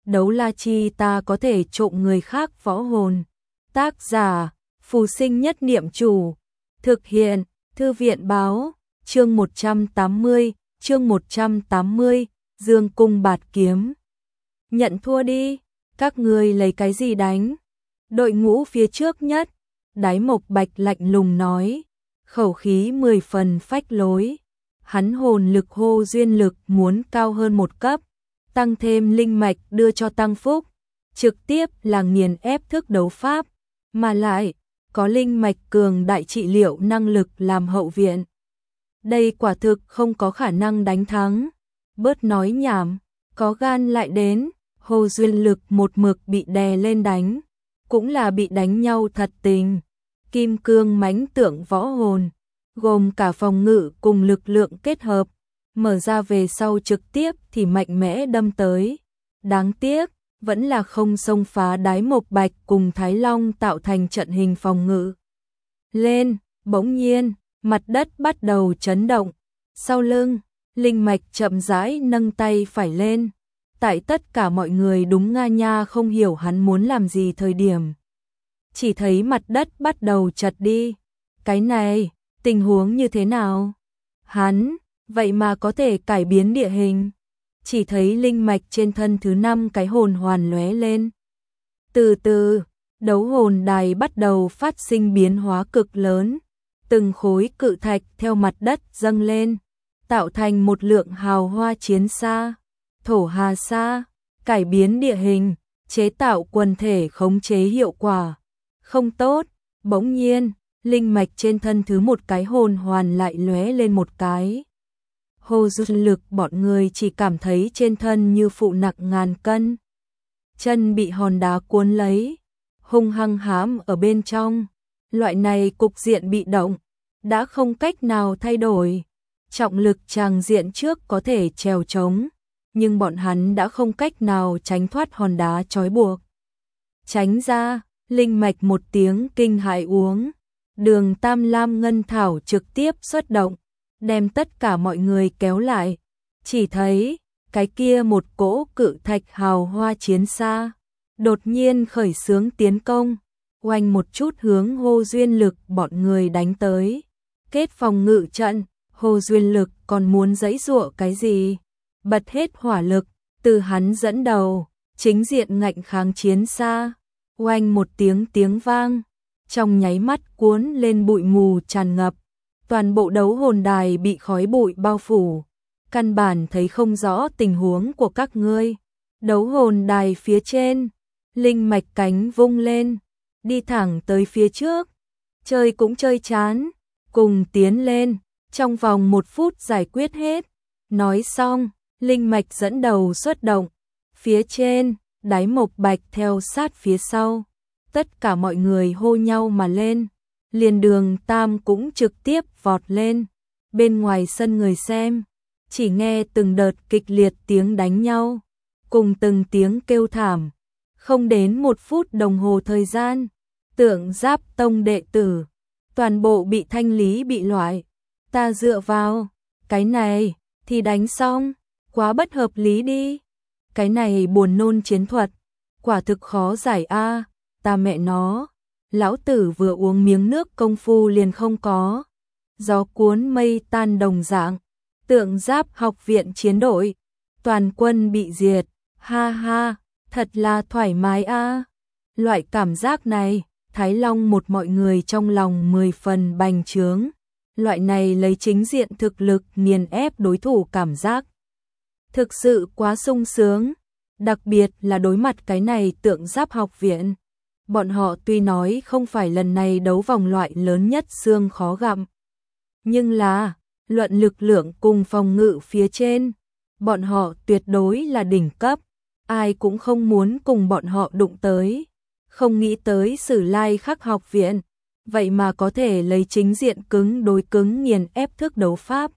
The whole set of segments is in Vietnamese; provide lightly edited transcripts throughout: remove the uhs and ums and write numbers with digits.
đấu la chi ta có thể trộm người khác võ hồn. Tác giả, Phù Sinh Nhất Niệm Chủ. Thực hiện, Thư viện Báo. Chương 180, chương 180, Dương Cung Bạt Kiếm. Nhận thua đi, các ngươi lấy cái gì đánh? Đội ngũ phía trước nhất, Đái Mộc Bạch lạnh lùng nói, khẩu khí 10 phần phách lối. Hắn hồn lực hô duyên lực muốn cao hơn một cấp, tăng thêm linh mạch đưa cho tăng phúc, trực tiếp là nghiền ép thức đấu pháp, mà lại có linh mạch cường đại trị liệu năng lực làm hậu viện. Đây quả thực không có khả năng đánh thắng. Bớt nói nhảm, có gan lại đến. Hồ duyên lực một mực bị đè lên đánh, cũng là bị đánh nhau thật tình. Kim cương mãnh tượng võ hồn, gồm cả phòng ngự cùng lực lượng kết hợp, mở ra về sau trực tiếp thì mạnh mẽ đâm tới. Đáng tiếc, vẫn là không xông phá Đái Mộc Bạch cùng Thái Long tạo thành trận hình phòng ngự. Lên, bỗng nhiên, mặt đất bắt đầu chấn động. Sau lưng, linh mạch chậm rãi nâng tay phải lên. Tại tất cả mọi người đúng nga nha không hiểu hắn muốn làm gì thời điểm. Chỉ thấy mặt đất bắt đầu chật đi. Cái này, tình huống như thế nào? Hắn, vậy mà có thể cải biến địa hình. Chỉ thấy linh mạch trên thân thứ 5 cái hồn hoàn lóe lên. Từ từ, đấu hồn đài bắt đầu phát sinh biến hóa cực lớn. Từng khối cự thạch theo mặt đất dâng lên, tạo thành một lượng hào hoa chiến xa. Thổ hà sa, cải biến địa hình, chế tạo quần thể khống chế hiệu quả. Không tốt, bỗng nhiên, linh mạch trên thân thứ 1 cái hồn hoàn lại lóe lên một cái. Hồ duyên lực bọn người chỉ cảm thấy trên thân như phụ nặng ngàn cân. Chân bị hòn đá cuốn lấy, hung hăng hãm ở bên trong. Loại này cục diện bị động, đã không cách nào thay đổi. Trọng lực tràng diện trước có thể trèo trống, nhưng bọn hắn đã không cách nào tránh thoát hòn đá trói buộc. Tránh ra, linh mạch một tiếng kinh hãi uống. Đường Tam Lam Ngân Thảo trực tiếp xuất động, đem tất cả mọi người kéo lại. Chỉ thấy, cái kia một cỗ cự thạch hào hoa chiến xa, đột nhiên khởi xướng tiến công, oanh một chút hướng Hồ duyên lực bọn người đánh tới. Kết phòng ngự trận, Hồ duyên lực còn muốn giãy giụa cái gì? Bật hết hỏa lực, từ hắn dẫn đầu, chính diện ngạnh kháng chiến xa. Oanh một tiếng vang, trong nháy mắt cuốn lên bụi mù tràn ngập. Toàn bộ đấu hồn đài bị khói bụi bao phủ, căn bản thấy không rõ tình huống của các ngươi. Đấu hồn đài phía trên, linh mạch cánh vung lên, đi thẳng tới phía trước. Chơi cũng chơi chán, cùng tiến lên, trong vòng 1 phút giải quyết hết. Nói xong, linh mạch dẫn đầu xuất động. Phía trên, Đái Mộc Bạch theo sát phía sau. Tất cả mọi người hô nhau mà lên. Liền Đường Tam cũng trực tiếp vọt lên. Bên ngoài sân người xem, chỉ nghe từng đợt kịch liệt tiếng đánh nhau, cùng từng tiếng kêu thảm. Không đến 1 phút đồng hồ thời gian, Tượng Giáp Tông đệ tử toàn bộ bị thanh lý bị loại. Ta dựa vào cái này thì đánh xong, quá bất hợp lý đi. Cái này buồn nôn chiến thuật, quả thực khó giải a. Ta mẹ nó, lão tử vừa uống miếng nước công phu liền không có. Gió cuốn mây tan đồng dạng. Tượng Giáp học viện chiến đội, toàn quân bị diệt. Ha ha, thật là thoải mái a. Loại cảm giác này, Thái Long một mọi người trong lòng 10 phần bành trướng. Loại này lấy chính diện thực lực nghiền ép đối thủ cảm giác thực sự quá sung sướng, đặc biệt là đối mặt cái này Tượng Giáp học viện. Bọn họ tuy nói không phải lần này đấu vòng loại lớn nhất xương khó gặm, nhưng là luận lực lượng cùng phòng ngự phía trên, bọn họ tuyệt đối là đỉnh cấp, ai cũng không muốn cùng bọn họ đụng tới. Không nghĩ tới Sử Lai Khắc học viện, vậy mà có thể lấy chính diện cứng đối cứng nghiền ép thức đấu pháp,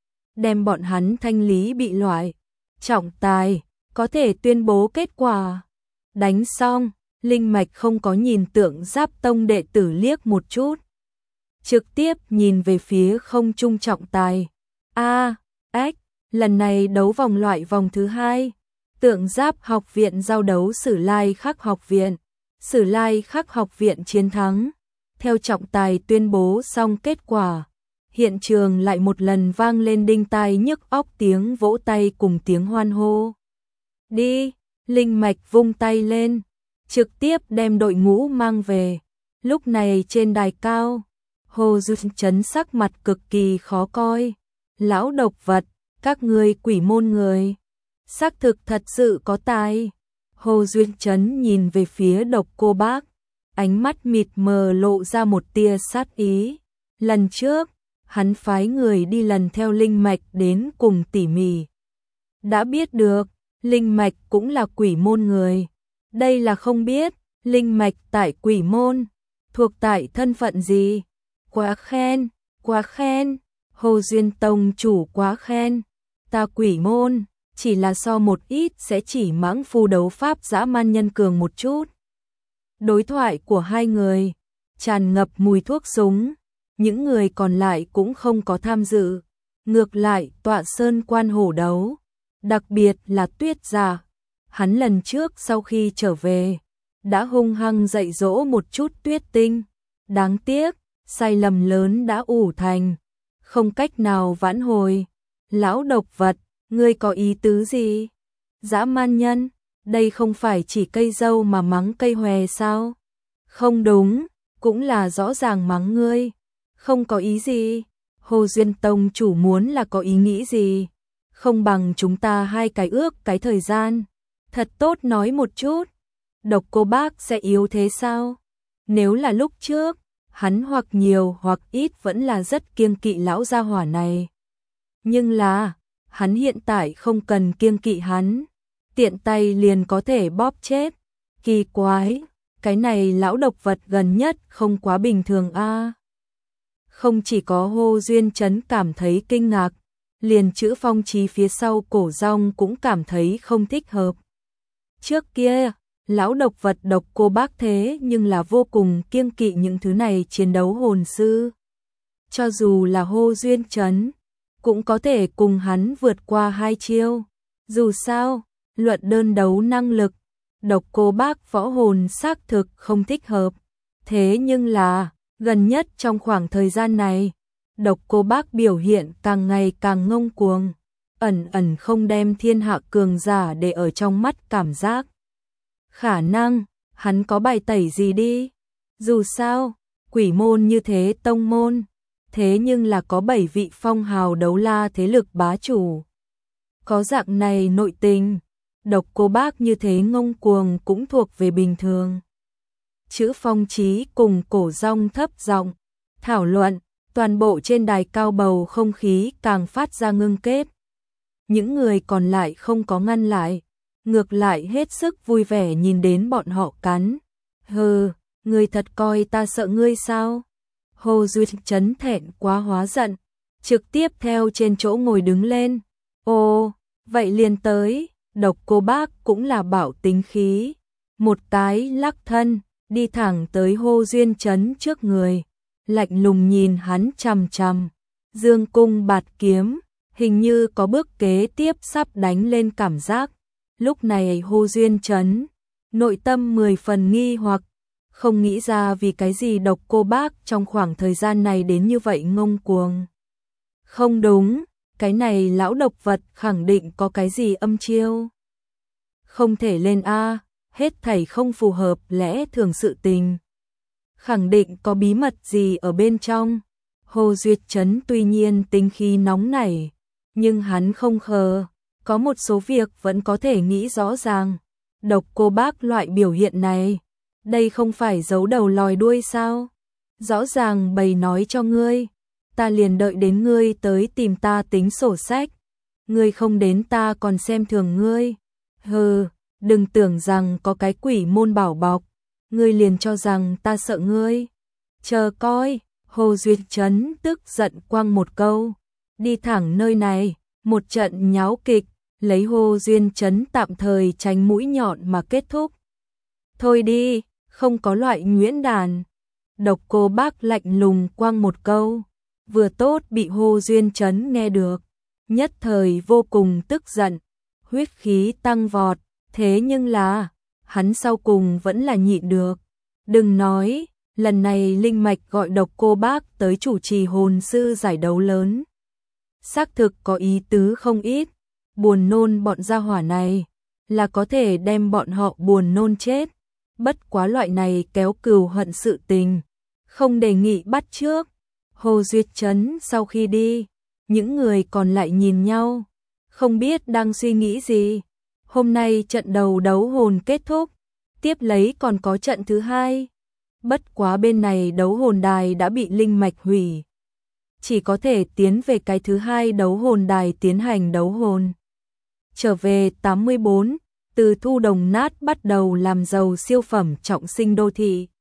đem bọn hắn thanh lý bị loại. Trọng tài, có thể tuyên bố kết quả. Đánh xong, linh mạch không có nhìn Tượng Giáp Tông đệ tử liếc một chút, trực tiếp nhìn về phía không trung trọng tài. Ách, lần này đấu vòng loại vòng thứ 2, Tượng Giáp học viện giao đấu Sử Lai Khắc học viện. Sử Lai Khắc học viện chiến thắng. Theo trọng tài tuyên bố xong kết quả, hiện trường lại một lần vang lên đinh tai nhức óc tiếng vỗ tay cùng tiếng hoan hô. Đi, Linh Mạch vung tay lên, trực tiếp đem đội ngũ mang về. Lúc này trên đài cao, Hồ Duyên Chấn sắc mặt cực kỳ khó coi. Lão độc vật, các ngươi quỷ môn người, xác thực thật sự có tài. Hồ Duyên Chấn nhìn về phía Độc Cô Bác, ánh mắt mịt mờ lộ ra một tia sát ý. Lần trước, hắn phái người đi lần theo Linh Mạch đến cùng tỉ mỉ. Đã biết được, Linh Mạch cũng là quỷ môn người. Đây là không biết, Linh Mạch tại quỷ môn, thuộc tại thân phận gì. Quá khen, quá khen, Hồ Duyên Tông chủ quá khen. Ta quỷ môn, chỉ là so một ít sẽ chỉ mãng phu đấu pháp dã man nhân cường một chút. Đối thoại của hai người tràn ngập mùi thuốc súng, những người còn lại cũng không có tham dự. Ngược lại tọa sơn quan hổ đấu, đặc biệt là Tuyết Giả. Hắn lần trước sau khi trở về, đã hung hăng dạy dỗ một chút Tuyết Tinh. Đáng tiếc, sai lầm lớn đã ủ thành, không cách nào vãn hồi. Lão độc vật, ngươi có ý tứ gì? Dã man nhân, đây không phải chỉ cây dâu mà mắng cây hòe sao? Không đúng, cũng là rõ ràng mắng ngươi. Không có ý gì? Hồ Duyên Tông chủ muốn là có ý nghĩ gì? Không bằng chúng ta hai cái ước cái thời gian. Thật tốt nói một chút. Độc Cô Bác sẽ yếu thế sao? Nếu là lúc trước, hắn hoặc nhiều hoặc ít vẫn là rất kiêng kỵ lão gia hỏa này. Nhưng là, hắn hiện tại không cần kiêng kỵ hắn, tiện tay liền có thể bóp chết. Kỳ quái, cái này lão độc vật gần nhất không quá bình thường a. Không chỉ có Hồ Duyên Chấn cảm thấy kinh ngạc, liền Chữ Phong Chí phía sau Cổ Rong cũng cảm thấy không thích hợp. Trước kia, lão độc vật Độc Cô Bác thế nhưng là vô cùng kiêng kỵ những thứ này chiến đấu hồn sư. Cho dù là Hồ Duyên Chấn, cũng có thể cùng hắn vượt qua hai chiêu. Dù sao, luận đơn đấu năng lực, Độc Cô Bác võ hồn xác thực không thích hợp. Thế nhưng là, gần nhất trong khoảng thời gian này, Độc Cô Bác biểu hiện càng ngày càng ngông cuồng, ẩn ẩn không đem thiên hạ cường giả để ở trong mắt cảm giác. Khả năng, hắn có bài tẩy gì đi. Dù sao, quỷ môn như thế tông môn, thế nhưng là có 7 vị phong hào đấu la thế lực bá chủ. Có dạng này nội tình, Độc Cô Bác như thế ngông cuồng cũng thuộc về bình thường. Chữ Phong Chí cùng Cổ Rong thấp giọng thảo luận, toàn bộ trên đài cao bầu không khí càng phát ra ngưng kết. Những người còn lại không có ngăn lại, ngược lại hết sức vui vẻ nhìn đến bọn họ cắn. Hừ, ngươi thật coi ta sợ ngươi sao? Hồ Duyên Chấn thẹn quá hóa giận, trực tiếp theo trên chỗ ngồi đứng lên. Ồ, vậy liền tới. Độc Cô Bác cũng là bảo tính khí, một cái lắc thân, đi thẳng tới Hồ Duyên Chấn trước người, lạnh lùng nhìn hắn chằm chằm, dương cung bạt kiếm, hình như có bước kế tiếp sắp đánh lên cảm giác. Lúc này Hồ Duyên Chấn, nội tâm 10 phần nghi hoặc, không nghĩ ra vì cái gì Độc Cô Bác trong khoảng thời gian này đến như vậy ngông cuồng. Không đúng, cái này lão độc vật khẳng định có cái gì âm chiêu. Không thể lên a, hết thảy không phù hợp lẽ thường sự tình. Khẳng định có bí mật gì ở bên trong. Hồ Duyệt Chấn tuy nhiên tính khí nóng nảy, nhưng hắn không khờ, có một số việc vẫn có thể nghĩ rõ ràng. Độc Cô Bác loại biểu hiện này, đây không phải giấu đầu lòi đuôi sao? Rõ ràng bày nói cho ngươi, ta liền đợi đến ngươi tới tìm ta tính sổ sách. Ngươi không đến ta còn xem thường ngươi. Hừ, đừng tưởng rằng có cái quỷ môn bảo bọc, ngươi liền cho rằng ta sợ ngươi. Chờ coi, Hồ Duyệt Chấn tức giận quăng một câu, đi thẳng nơi này, một trận nháo kịch, lấy Hồ Duyên Chấn tạm thời tránh mũi nhọn mà kết thúc. Thôi đi, không có loại nhuyễn đàn. Độc Cô Bác lạnh lùng quăng một câu, vừa tốt bị Hồ Duyên Chấn nghe được, nhất thời vô cùng tức giận. huyết khí tăng vọt, thế nhưng là, hắn sau cùng vẫn là nhịn được. Đừng nói, lần này linh mạch gọi Độc Cô Bác tới chủ trì hồn sư giải đấu lớn. Xác thực có ý tứ không ít, buồn nôn bọn gia hỏa này, là có thể đem bọn họ buồn nôn chết. Bất quá loại này kéo cừu hận sự tình, không đề nghị bắt trước. Hồ Duyệt Trấn sau khi đi, những người còn lại nhìn nhau, không biết đang suy nghĩ gì. Hôm nay trận đầu đấu hồn kết thúc, tiếp lấy còn có trận thứ hai. Bất quá bên này đấu hồn đài đã bị linh mạch hủy, chỉ có thể tiến về cái thứ hai đấu hồn đài tiến hành đấu hồn. Trở về 84, từ thu đồng nát bắt đầu làm giàu siêu phẩm trọng sinh đô thị.